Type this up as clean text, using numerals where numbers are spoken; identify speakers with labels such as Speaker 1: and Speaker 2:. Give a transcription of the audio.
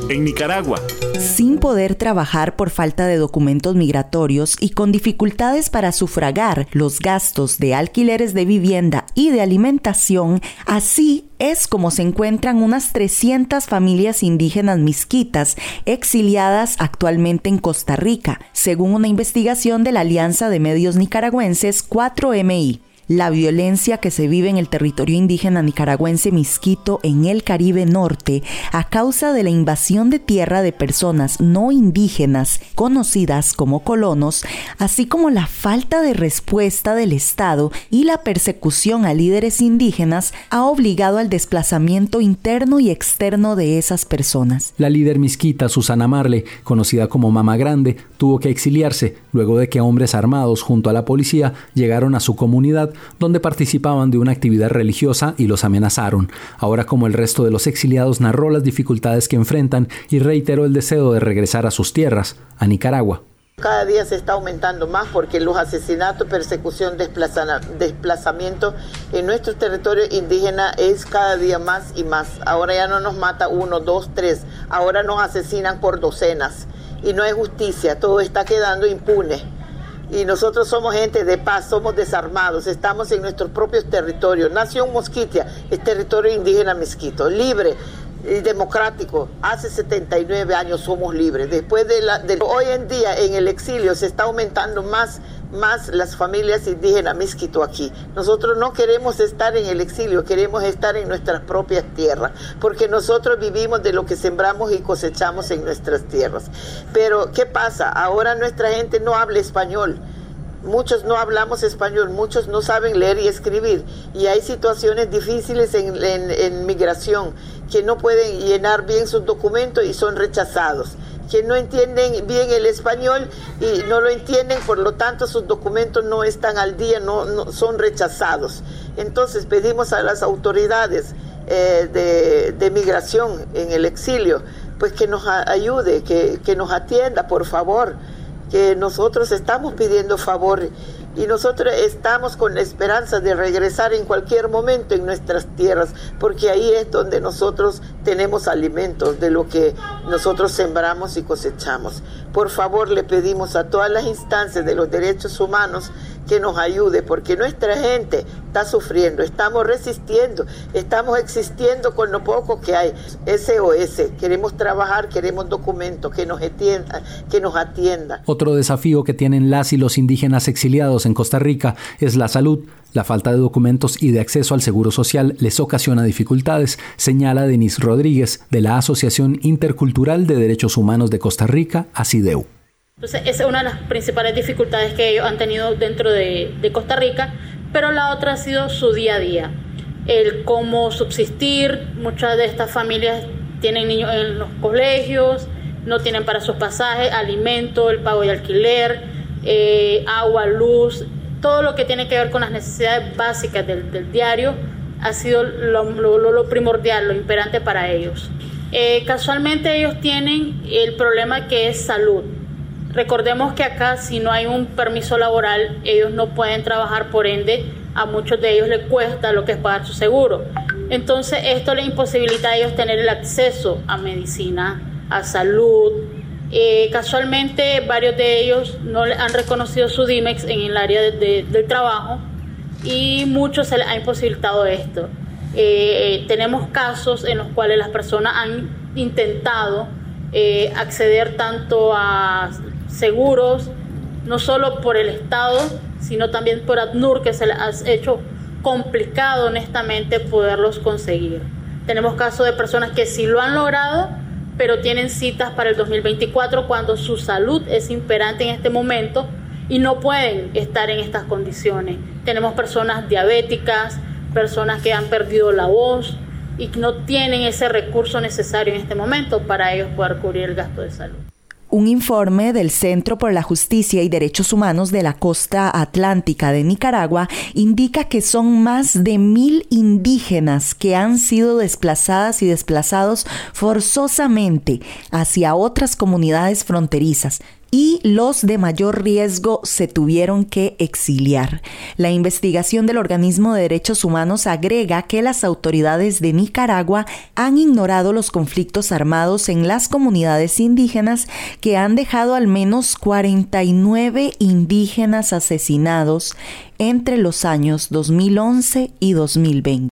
Speaker 1: en Nicaragua.
Speaker 2: Sin poder trabajar por falta de documentos migratorios y con dificultades para sufragar los gastos de alquileres de vivienda y de alimentación, así es como se encuentran unas 300 familias indígenas misquitas exiliadas actualmente en Costa Rica, según una investigación de la Alianza de Medios Nicaragüenses 4MI. La violencia que se vive en el territorio indígena nicaragüense misquito en el Caribe Norte a causa de la invasión de tierra de personas no indígenas conocidas como colonos, así como la falta de respuesta del Estado y la persecución a líderes indígenas, ha obligado al desplazamiento interno y externo de esas personas.
Speaker 3: La líder misquita Susana Marle, conocida como Mama Grande, tuvo que exiliarse luego de que hombres armados junto a la policía llegaron a su comunidad donde participaban de una actividad religiosa y los amenazaron. Ahora, como el resto de los exiliados, narró las dificultades que enfrentan y reiteró el deseo de regresar a sus tierras, a Nicaragua.
Speaker 4: Cada día se está aumentando más porque los asesinatos, persecución, desplazamiento en nuestro territorio indígena es cada día más y más. Ahora ya no nos mata 1, 2, 3, ahora nos asesinan por docenas y no hay justicia, todo está quedando impune. Y nosotros somos gente de paz, somos desarmados, estamos en nuestros propios territorios. Nación Mosquitia es territorio indígena misquito, libre y democrático. Hace 79 años somos libres. Después de hoy en día en el exilio se está aumentando más las familias indígenas misquito aquí. Nosotros no queremos estar en el exilio, queremos estar en nuestras propias tierras, porque nosotros vivimos de lo que sembramos y cosechamos en nuestras tierras. Pero ¿qué pasa? Ahora nuestra gente no habla español. Muchos no hablamos español, muchos no saben leer y escribir, y hay situaciones difíciles en migración, que no pueden llenar bien sus documentos y son rechazados, que no entienden bien el español y no lo entienden, por lo tanto sus documentos no están al día, no son rechazados. Entonces pedimos a las autoridades de migración en el exilio, pues que nos ayude, que nos atienda, por favor, que nosotros estamos pidiendo favor y nosotros estamos con la esperanza de regresar en cualquier momento en nuestras tierras, porque ahí es donde nosotros tenemos alimentos de lo que nosotros sembramos y cosechamos. Por favor, le pedimos a todas las instancias de los derechos humanos que nos ayude, porque nuestra gente está sufriendo, estamos resistiendo, estamos existiendo con lo poco que hay. SOS, queremos trabajar, queremos documentos, que nos atienda.
Speaker 3: Otro desafío que tienen las y los indígenas exiliados en Costa Rica es la salud. La falta de documentos y de acceso al seguro social les ocasiona dificultades, señala Denise Rodríguez, de la Asociación Intercultural de Derechos Humanos de Costa Rica, ASIDEU.
Speaker 5: Entonces, esa es una de las principales dificultades que ellos han tenido dentro de Costa Rica, pero la otra ha sido su día a día, el cómo subsistir. Muchas de estas familias tienen niños en los colegios, no tienen para sus pasajes, alimento, el pago de alquiler, agua, luz, todo lo que tiene que ver con las necesidades básicas del diario ha sido lo primordial, lo imperante para ellos. Casualmente ellos tienen el problema que es salud. Recordemos que acá, si no hay un permiso laboral, ellos no pueden trabajar, por ende a muchos de ellos les cuesta lo que es pagar su seguro. Entonces esto les imposibilita a ellos tener el acceso a medicina, a salud. Casualmente varios de ellos no han reconocido su DIMEX en el área del trabajo y muchos se les ha imposibilitado esto. Tenemos casos en los cuales las personas han intentado acceder tanto a seguros, no solo por el Estado, sino también por ACNUR, que se les ha hecho complicado honestamente poderlos conseguir. Tenemos casos de personas que sí lo han logrado, pero tienen citas para el 2024 cuando su salud es imperante en este momento y no pueden estar en estas condiciones. Tenemos personas diabéticas, personas que han perdido la voz y que no tienen ese recurso necesario en este momento para ellos poder cubrir el gasto de salud.
Speaker 2: Un informe del Centro por la Justicia y Derechos Humanos de la Costa Atlántica de Nicaragua indica que son más de 1,000 indígenas que han sido desplazadas y desplazados forzosamente hacia otras comunidades fronterizas, y los de mayor riesgo se tuvieron que exiliar. La investigación del Organismo de Derechos Humanos agrega que las autoridades de Nicaragua han ignorado los conflictos armados en las comunidades indígenas que han dejado al menos 49 indígenas asesinados entre los años 2011 y 2020.